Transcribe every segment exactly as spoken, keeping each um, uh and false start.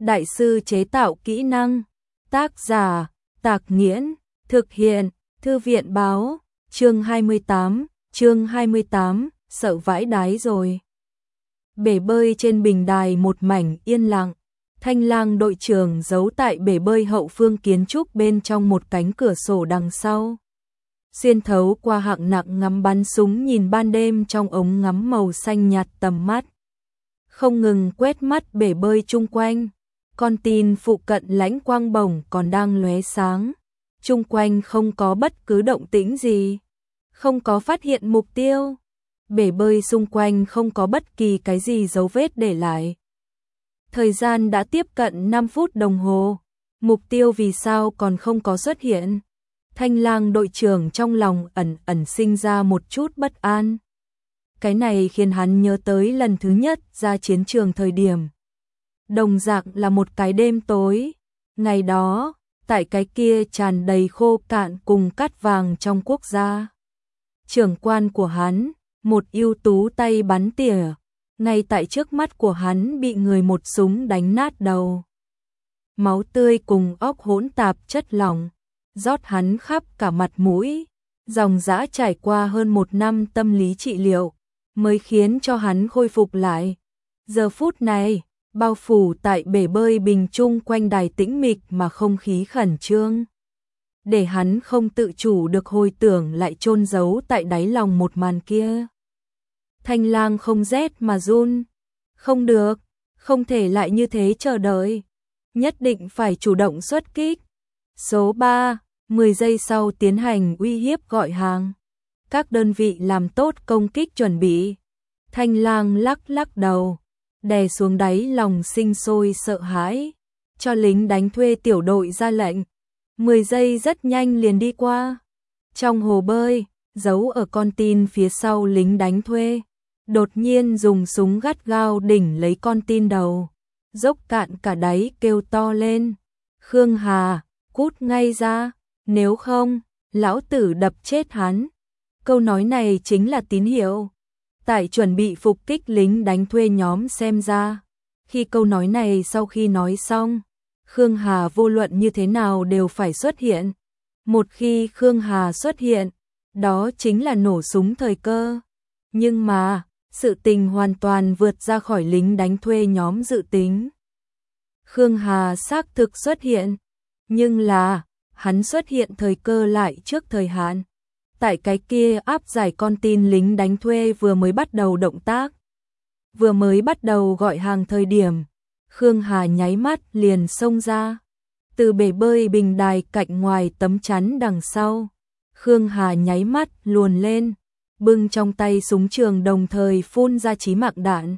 Đại sư chế tạo kỹ năng. Tác giả Tạc Nghiễn. Thực hiện Thư viện báo. Chương hai mươi tám. Chương hai mươi tám. Sợ vãi đái rồi. Bể bơi trên bình đài một mảnh yên lặng. Thanh Lang đội trưởng giấu tại bể bơi hậu phương kiến trúc bên trong một cánh cửa sổ đằng sau. Xuyên thấu qua hạng nặng ngắm bắn súng nhìn ban đêm trong ống ngắm màu xanh nhạt tầm mắt. Không ngừng quét mắt bể bơi chung quanh. Con tin phụ cận lãnh quang bổng còn đang lóe sáng. Chung quanh không có bất cứ động tĩnh gì. Không có phát hiện mục tiêu. Bể bơi xung quanh không có bất kỳ cái gì dấu vết để lại. Thời gian đã tiếp cận năm phút đồng hồ. Mục tiêu vì sao còn không có xuất hiện? Thanh Lang đội trưởng trong lòng ẩn ẩn sinh ra một chút bất an. Cái này khiến hắn nhớ tới lần thứ nhất ra chiến trường thời điểm. Đồng dạng là một cái đêm tối. Ngày đó, tại cái kia tràn đầy khô cạn cùng cát vàng trong quốc gia. Trưởng quan của hắn, một ưu tú tay bắn tỉa, ngay tại trước mắt của hắn bị người một súng đánh nát đầu. Máu tươi cùng óc hỗn tạp chất lỏng, rót hắn khắp cả mặt mũi. Dòng dã trải qua hơn một năm tâm lý trị liệu, mới khiến cho hắn khôi phục lại. Giờ phút này, bao phủ tại bể bơi bình chung quanh đài tĩnh mịch mà không khí khẩn trương. Để hắn không tự chủ được hồi tưởng lại chôn giấu tại đáy lòng một màn kia. Thanh Lang không rét mà run. Không được, không thể lại như thế chờ đợi. Nhất định phải chủ động xuất kích. Số ba, mười giây sau tiến hành uy hiếp gọi hàng. Các đơn vị làm tốt công kích chuẩn bị. Thanh Lang lắc lắc đầu, đè xuống đáy lòng sinh sôi sợ hãi, cho lính đánh thuê tiểu đội ra lệnh. mười giây rất nhanh liền đi qua. Trong hồ bơi, giấu ở con tin phía sau lính đánh thuê, đột nhiên dùng súng gắt gao đỉnh lấy con tin đầu, dốc cạn cả đáy kêu to lên. Khương Hà, cút ngay ra, nếu không, lão tử đập chết hắn. Câu nói này chính là tín hiệu. Tại chuẩn bị phục kích lính đánh thuê nhóm xem ra. Khi câu nói này sau khi nói xong, Khương Hà vô luận như thế nào đều phải xuất hiện. Một khi Khương Hà xuất hiện, đó chính là nổ súng thời cơ. Nhưng mà, sự tình hoàn toàn vượt ra khỏi lính đánh thuê nhóm dự tính. Khương Hà xác thực xuất hiện, nhưng là, hắn xuất hiện thời cơ lại trước thời hạn. Tại cái kia áp giải con tin lính đánh thuê vừa mới bắt đầu động tác. Vừa mới bắt đầu gọi hàng thời điểm, Khương Hà nháy mắt liền xông ra. Từ bể bơi bình đài cạnh ngoài tấm chắn đằng sau, Khương Hà nháy mắt luồn lên, bưng trong tay súng trường đồng thời phun ra chí mạng đạn.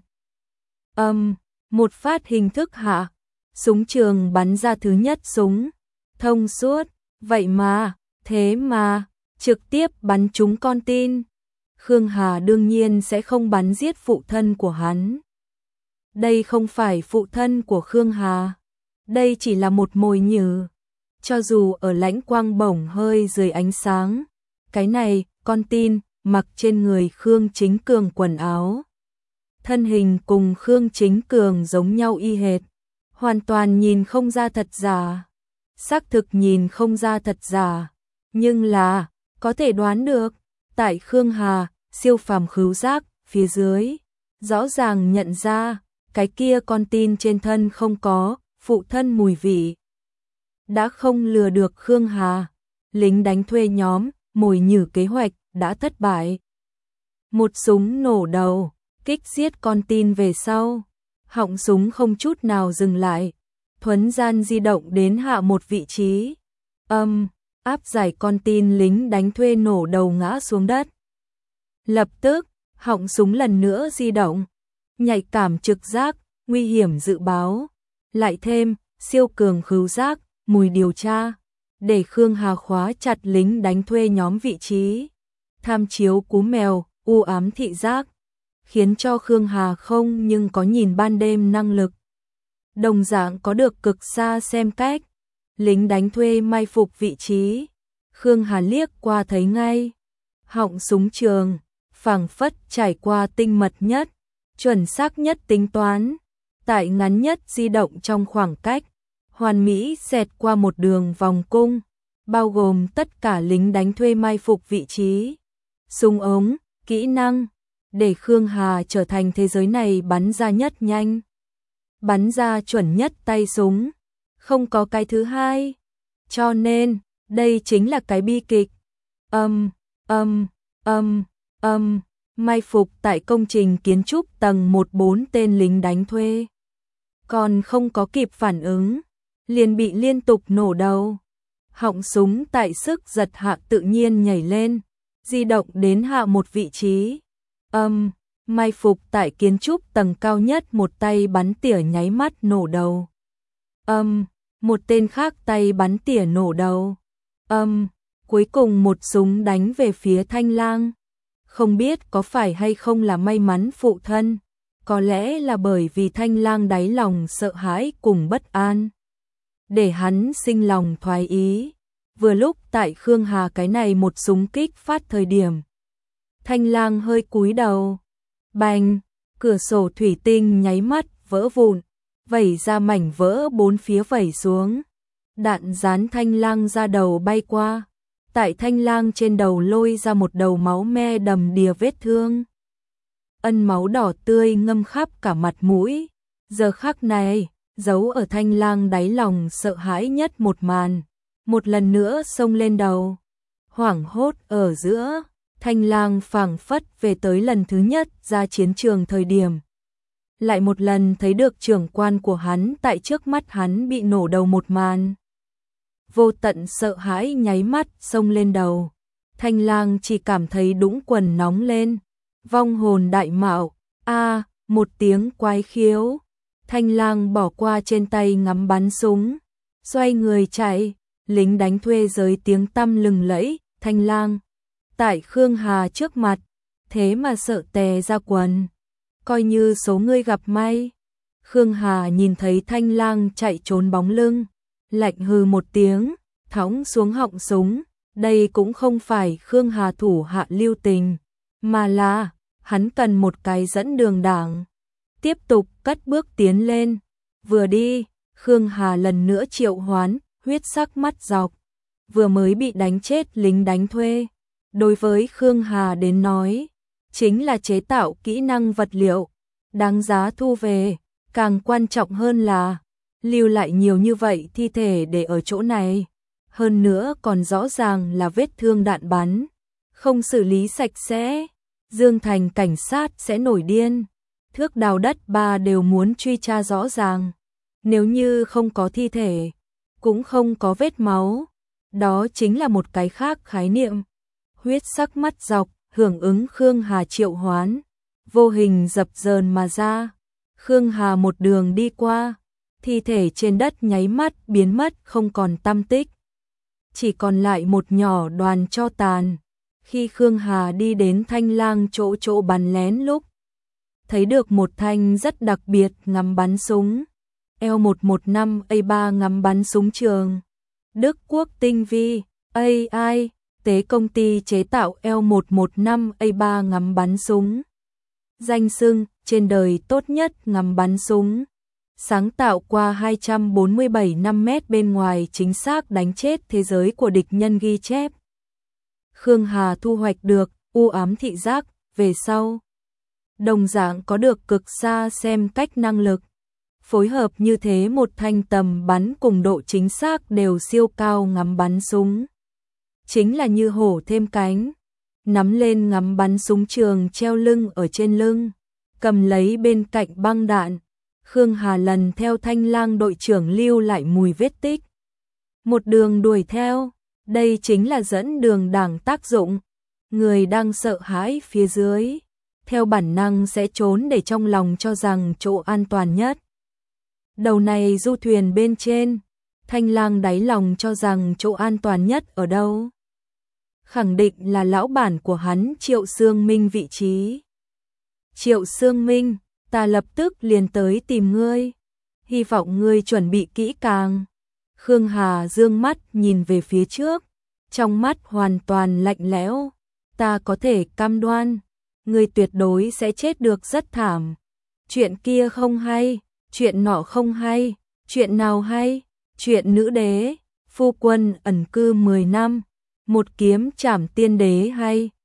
Âm, um, một phát hình thức hạ, súng trường bắn ra thứ nhất súng, thông suốt, vậy mà, thế mà, trực tiếp bắn trúng con tin. Khương Hà đương nhiên sẽ không bắn giết phụ thân của hắn. Đây không phải phụ thân của Khương Hà. Đây chỉ là một mồi nhử. Cho dù ở lãnh quang bổng hơi dưới ánh sáng, cái này, con tin, mặc trên người Khương Chính Cường quần áo. Thân hình cùng Khương Chính Cường giống nhau y hệt. Hoàn toàn nhìn không ra thật giả. Xác thực nhìn không ra thật giả. Nhưng là, có thể đoán được, tại Khương Hà, siêu phàm khứu giác, phía dưới, rõ ràng nhận ra, cái kia con tin trên thân không có, phụ thân mùi vị. Đã không lừa được Khương Hà, lính đánh thuê nhóm, mồi nhử kế hoạch, đã thất bại. Một súng nổ đầu, kích giết con tin về sau, họng súng không chút nào dừng lại, thuấn gian di động đến hạ một vị trí. Âm, um, áp giải con tin lính đánh thuê nổ đầu ngã xuống đất. Lập tức, họng súng lần nữa di động, nhạy cảm trực giác, nguy hiểm dự báo, lại thêm, siêu cường khứu giác, mùi điều tra, để Khương Hà khóa chặt lính đánh thuê nhóm vị trí. Tham chiếu cú mèo, u ám thị giác, khiến cho Khương Hà không nhưng có nhìn ban đêm năng lực. Đồng dạng có được cực xa xem cách. Lính đánh thuê mai phục vị trí, Khương Hà liếc qua thấy ngay. Họng súng trường, phảng phất trải qua tinh mật nhất, chuẩn xác nhất tính toán. tại ngắn nhất di động trong khoảng cách, hoàn mỹ xẹt qua một đường vòng cung, bao gồm tất cả lính đánh thuê mai phục vị trí, súng ống, kỹ năng, để Khương Hà trở thành thế giới này bắn ra nhất nhanh, bắn ra chuẩn nhất tay súng, không có cái thứ hai. Cho nên, đây chính là cái bi kịch. Âm, âm, âm, âm, mai phục tại công trình kiến trúc tầng một bốn tên lính đánh thuê. Còn không có kịp phản ứng, liền bị liên tục nổ đầu. Họng súng tại sức giật hạ tự nhiên nhảy lên, di động đến hạ một vị trí. Âm, mai phục tại kiến trúc tầng cao nhất một tay bắn tỉa nháy mắt nổ đầu. Âm, một tên khác tay bắn tỉa nổ đầu. Âm, cuối cùng một súng đánh về phía Thanh Lang. Không biết có phải hay không là may mắn phụ thân, có lẽ là bởi vì Thanh Lang đáy lòng sợ hãi cùng bất an, để hắn sinh lòng thoái ý. Vừa lúc tại Khương Hà cái này một súng kích phát thời điểm, Thanh Lang hơi cúi đầu, bành, cửa sổ thủy tinh nháy mắt vỡ vụn, vẩy ra mảnh vỡ bốn phía vẩy xuống. Đạn dán Thanh Lang ra đầu bay qua, tại Thanh Lang trên đầu lôi ra một đầu máu me đầm đìa vết thương. Ân máu đỏ tươi ngâm khắp cả mặt mũi. Giờ khắc này, giấu ở Thanh Lang đáy lòng sợ hãi nhất một màn, một lần nữa xông lên đầu. Hoảng hốt ở giữa, Thanh Lang phảng phất về tới lần thứ nhất ra chiến trường thời điểm. Lại một lần thấy được trưởng quan của hắn tại trước mắt hắn bị nổ đầu một màn. Vô tận sợ hãi nháy mắt xông lên đầu. Thanh Lang chỉ cảm thấy đũng quần nóng lên. Vong hồn đại mạo, a một tiếng quái khiếu. Thanh Lang bỏ qua trên tay ngắm bắn súng, xoay người chạy. Lính đánh thuê giới tiếng tăm lừng lẫy. Thanh Lang tại Khương Hà trước mặt, thế mà sợ tè ra quần. Coi như số ngươi gặp may. Khương Hà nhìn thấy Thanh Lang chạy trốn bóng lưng, lạnh hừ một tiếng, thõng xuống họng súng. Đây cũng không phải Khương Hà thủ hạ lưu tình, mà là hắn cần một cái dẫn đường đảng. Tiếp tục cất bước tiến lên. Vừa đi, Khương Hà lần nữa triệu hoán huyết sắc mắt dọc. Vừa mới bị đánh chết lính đánh thuê, đối với Khương Hà đến nói, chính là chế tạo kỹ năng vật liệu, đáng giá thu về. Càng quan trọng hơn là lưu lại nhiều như vậy thi thể để ở chỗ này. Hơn nữa còn rõ ràng là vết thương đạn bắn, không xử lý sạch sẽ, Dương Thành cảnh sát sẽ nổi điên. Thước đào đất ba đều muốn truy tra rõ ràng. Nếu như không có thi thể, cũng không có vết máu, đó chính là một cái khác khái niệm. Huyết sắc mắt dọc, hưởng ứng Khương Hà triệu hoán, vô hình dập dờn mà ra. Khương Hà một đường đi qua, thi thể trên đất nháy mắt biến mất không còn tăm tích. Chỉ còn lại một nhỏ đoàn tro tàn. Khi Khương Hà đi đến Thanh Lang chỗ chỗ bắn lén lúc, thấy được một thanh rất đặc biệt ngắm bắn súng. L một một năm A ba ngắm bắn súng trường. Đức Quốc tinh vi, a i, tế công ty chế tạo L một một năm A ba ngắm bắn súng. Danh xưng, trên đời tốt nhất ngắm bắn súng. Sáng tạo qua hai trăm bốn mươi bảy năm mét bên ngoài chính xác đánh chết thế giới của địch nhân ghi chép. Khương Hà thu hoạch được u ám thị giác, về sau đồng dạng có được cực xa xem cách năng lực. Phối hợp như thế một thanh tầm bắn cùng độ chính xác đều siêu cao ngắm bắn súng. Chính là như hổ thêm cánh. Nắm lên ngắm bắn súng trường treo lưng ở trên lưng, cầm lấy bên cạnh băng đạn. Khương Hà lần theo Thanh Lang đội trưởng lưu lại mùi vết tích. Một đường đuổi theo, đây chính là dẫn đường đảng tác dụng. Người đang sợ hãi phía dưới, theo bản năng sẽ trốn để trong lòng cho rằng chỗ an toàn nhất. Đầu này du thuyền bên trên, Thanh Lang đáy lòng cho rằng chỗ an toàn nhất ở đâu? Khẳng định là lão bản của hắn Triệu Sương Minh vị trí. Triệu Sương Minh, ta lập tức liền tới tìm ngươi. Hy vọng ngươi chuẩn bị kỹ càng. Khương Hà dương mắt nhìn về phía trước, trong mắt hoàn toàn lạnh lẽo. Ta có thể cam đoan, ngươi tuyệt đối sẽ chết được rất thảm. Chuyện kia không hay, chuyện nọ không hay, chuyện nào hay, chuyện nữ đế, phu quân ẩn cư mười năm, một kiếm trảm tiên đế hay.